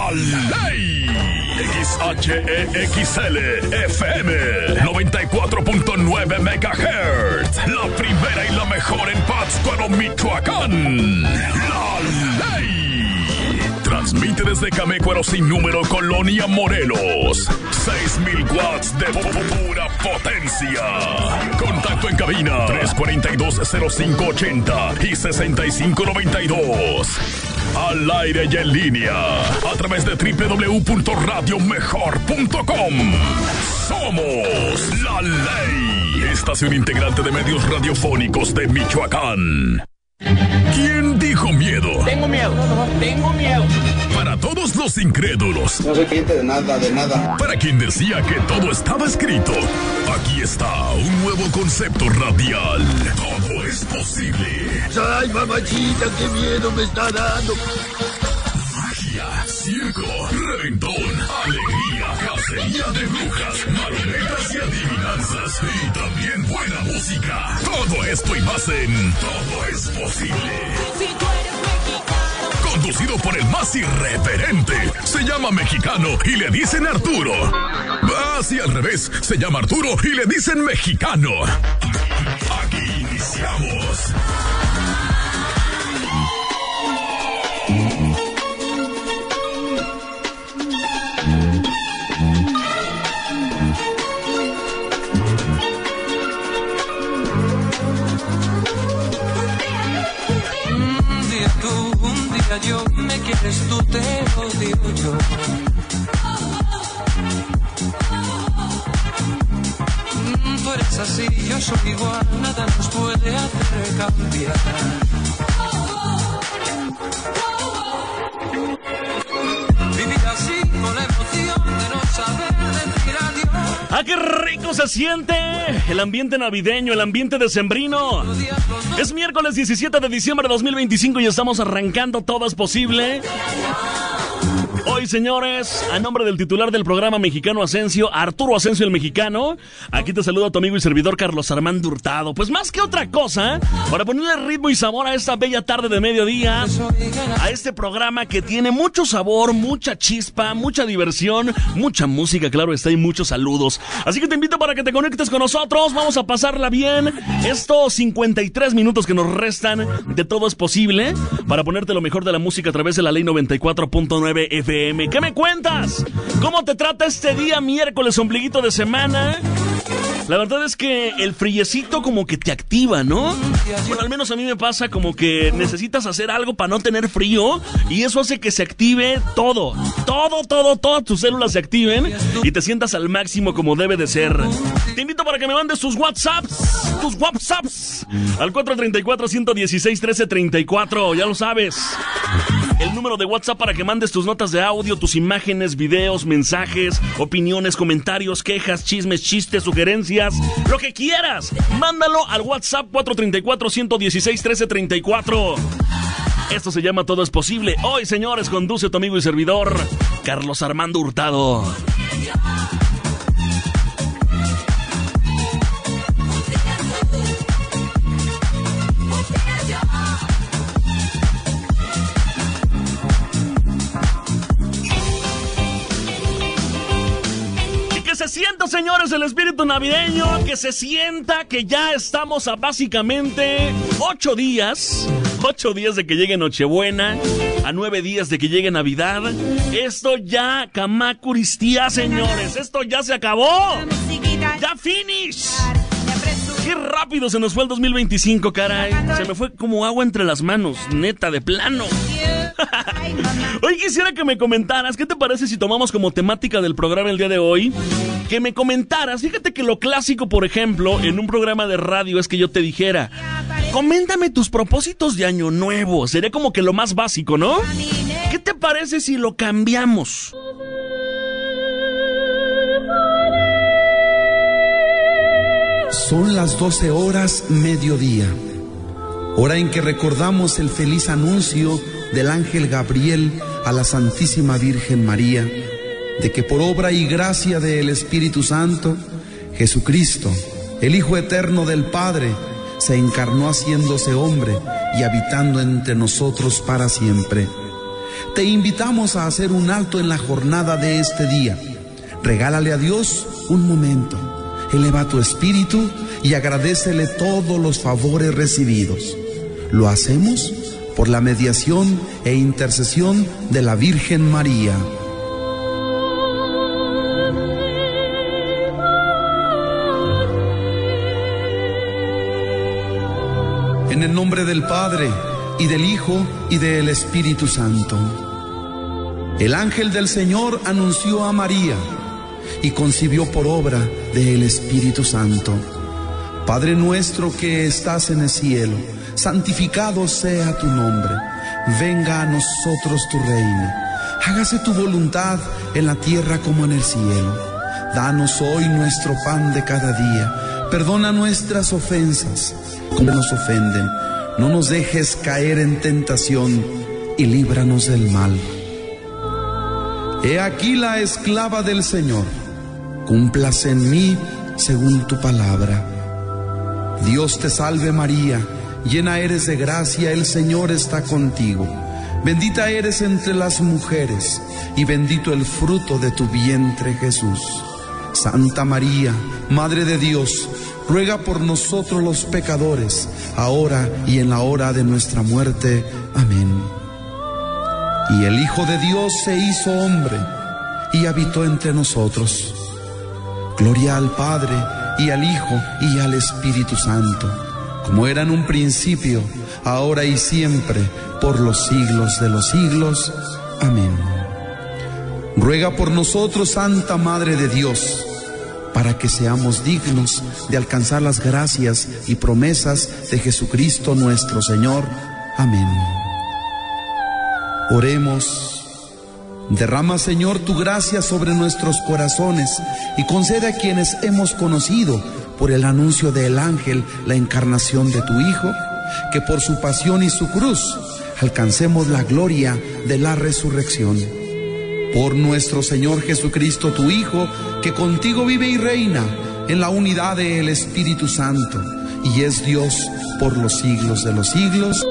La Ley. XHEXL FM 94.9 MHz. La primera y la mejor en Pátzcuaro, Michoacán. La Ley. Transmite desde Camécuaro sin número, Colonia Morelos. 6,000 watts de pura potencia. Contacto en cabina 342-0580 y 6592. Al aire y en línea a través de www.radiomejor.com. Somos La Ley, estación integrante de medios radiofónicos de Michoacán. ¿Quién dijo miedo? Tengo miedo. Para todos los incrédulos. No soy cliente de nada. Para quien decía que todo estaba escrito, aquí está un nuevo concepto radial. Todo es posible. ¡Ay, mamachita, qué miedo me está dando! Magia, circo, reventón, alegría, cacería de brujas, marionetas y adivinanzas. Y también buena música. Todo esto y más en Todo es Posible. Si tú eres mexicano. Conducido por el más irreverente. Se llama Mexicano y le dicen Arturo. Así al revés, se llama Arturo y le dicen Mexicano. Aquí iniciamos. Un día yo, me quieres tú, te odio yo. Tú eres así, yo soy igual, nada nos puede hacer cambiar. Vivir así con la emoción de no saber decir adiós. ¡Ah, qué rico se siente! El ambiente navideño, el ambiente decembrino. Es miércoles 17 de diciembre de 2025 y estamos arrancando Todo es Posible. Hoy, señores, a nombre del titular del programa Mexicano Asensio, Arturo Asensio el Mexicano, aquí te saluda tu amigo y servidor Carlos Armando Hurtado. Pues más que otra cosa, para ponerle ritmo y sabor a esta bella tarde de mediodía, a este programa que tiene mucho sabor, mucha chispa, mucha diversión, mucha música, claro está, y muchos saludos. Así que te invito para que te conectes con nosotros, vamos a pasarla bien estos 53 minutos que nos restan de Todo es Posible, para ponerte lo mejor de la música a través de la Ley 94.9 FM. ¿Qué me cuentas? ¿Cómo te trata este día miércoles, ombliguito de semana? La verdad es que el friecito como que te activa, ¿no? Bueno, al menos a mí me pasa como que necesitas hacer algo para no tener frío y eso hace que se active todo. Todas tus células se activen y te sientas al máximo como debe de ser. Te invito para que me mandes tus WhatsApps al 434-116-1334, ya lo sabes. El número de WhatsApp para que mandes tus notas de audio, tus imágenes, videos, mensajes, opiniones, comentarios, quejas, chismes, chistes, sugerencias, lo que quieras. Mándalo al WhatsApp 434-116-1334. Esto se llama Todo es Posible. Hoy, señores, conduce tu amigo y servidor, Carlos Armando Hurtado. Se sienta, señores, el espíritu navideño, que se sienta que ya estamos a básicamente 8 días de que llegue Nochebuena, a 9 días de que llegue Navidad. Esto ya, Camacuristia, señores, esto ya se acabó, ya finish. Qué rápido se nos fue el 2025, caray. Se me fue como agua entre las manos, neta, de plano. Hoy quisiera que me comentaras, ¿qué te parece si tomamos como temática del programa el día de hoy? Que me comentaras, fíjate que lo clásico, por ejemplo, en un programa de radio es que yo te dijera, coméntame tus propósitos de año nuevo. Sería como que lo más básico, ¿no? ¿Qué te parece si lo cambiamos? Son las 12 horas mediodía, hora en que recordamos el feliz anuncio del ángel Gabriel a la Santísima Virgen María, de que por obra y gracia del Espíritu Santo, Jesucristo, el Hijo eterno del Padre, se encarnó haciéndose hombre y habitando entre nosotros para siempre. Te invitamos a hacer un alto en la jornada de este día. Regálale a Dios un momento, eleva tu espíritu y agradécele todos los favores recibidos. Lo hacemos por la mediación e intercesión de la Virgen María. En el nombre del Padre, y del Hijo, y del Espíritu Santo. El ángel del Señor anunció a María, y concibió por obra del Espíritu Santo. Padre nuestro que estás en el cielo, santificado sea tu nombre. Venga a nosotros tu reino. Hágase tu voluntad en la tierra como en el cielo. Danos hoy nuestro pan de cada día. Perdona nuestras ofensas, como nos ofenden. No nos dejes caer en tentación y líbranos del mal. He aquí la esclava del Señor. Cúmplase en mí según tu palabra. Dios te salve María, llena eres de gracia, el Señor está contigo. Bendita eres entre las mujeres, y bendito el fruto de tu vientre Jesús. Santa María, Madre de Dios, ruega por nosotros los pecadores, ahora y en la hora de nuestra muerte. Amén. Y el Hijo de Dios se hizo hombre, y habitó entre nosotros. Gloria al Padre, y al Hijo, y al Espíritu Santo, como era en un principio, ahora y siempre, por los siglos de los siglos. Amén. Ruega por nosotros, Santa Madre de Dios, para que seamos dignos de alcanzar las gracias y promesas de Jesucristo nuestro Señor. Amén. Oremos. Derrama, Señor, tu gracia sobre nuestros corazones y concede a quienes hemos conocido por el anuncio del ángel la encarnación de tu Hijo, que por su pasión y su cruz alcancemos la gloria de la resurrección. Por nuestro Señor Jesucristo, tu Hijo, que contigo vive y reina en la unidad del Espíritu Santo, y es Dios por los siglos de los siglos.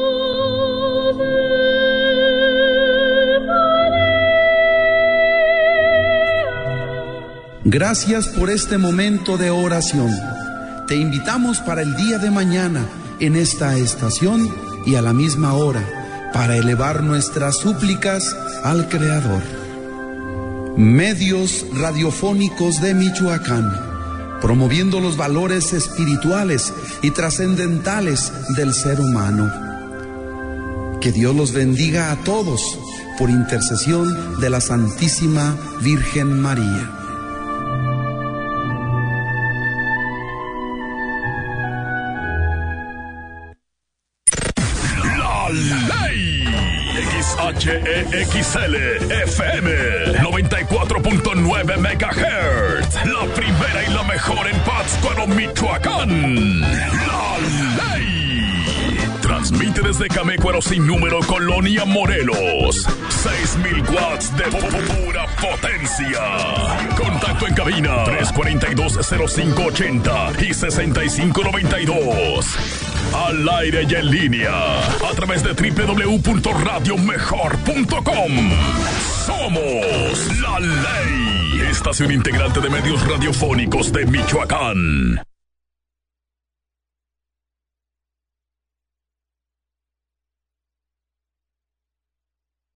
Gracias por este momento de oración. Te invitamos para el día de mañana en esta estación y a la misma hora para elevar nuestras súplicas al Creador. Medios radiofónicos de Michoacán, promoviendo los valores espirituales y trascendentales del ser humano. Que Dios los bendiga a todos por intercesión de la Santísima Virgen María. XHEXL FM 94.9 MHz, la primera y la mejor en Pátzcuaro, Michoacán. La Ley. Transmite desde Camécuaro sin número, Colonia Morelos. 6,000 watts de pura potencia. Contacto en cabina 342-0580 y 6592. Al aire y en línea a través de www.radiomejor.com. Somos La Ley, estación integrante de medios radiofónicos de Michoacán.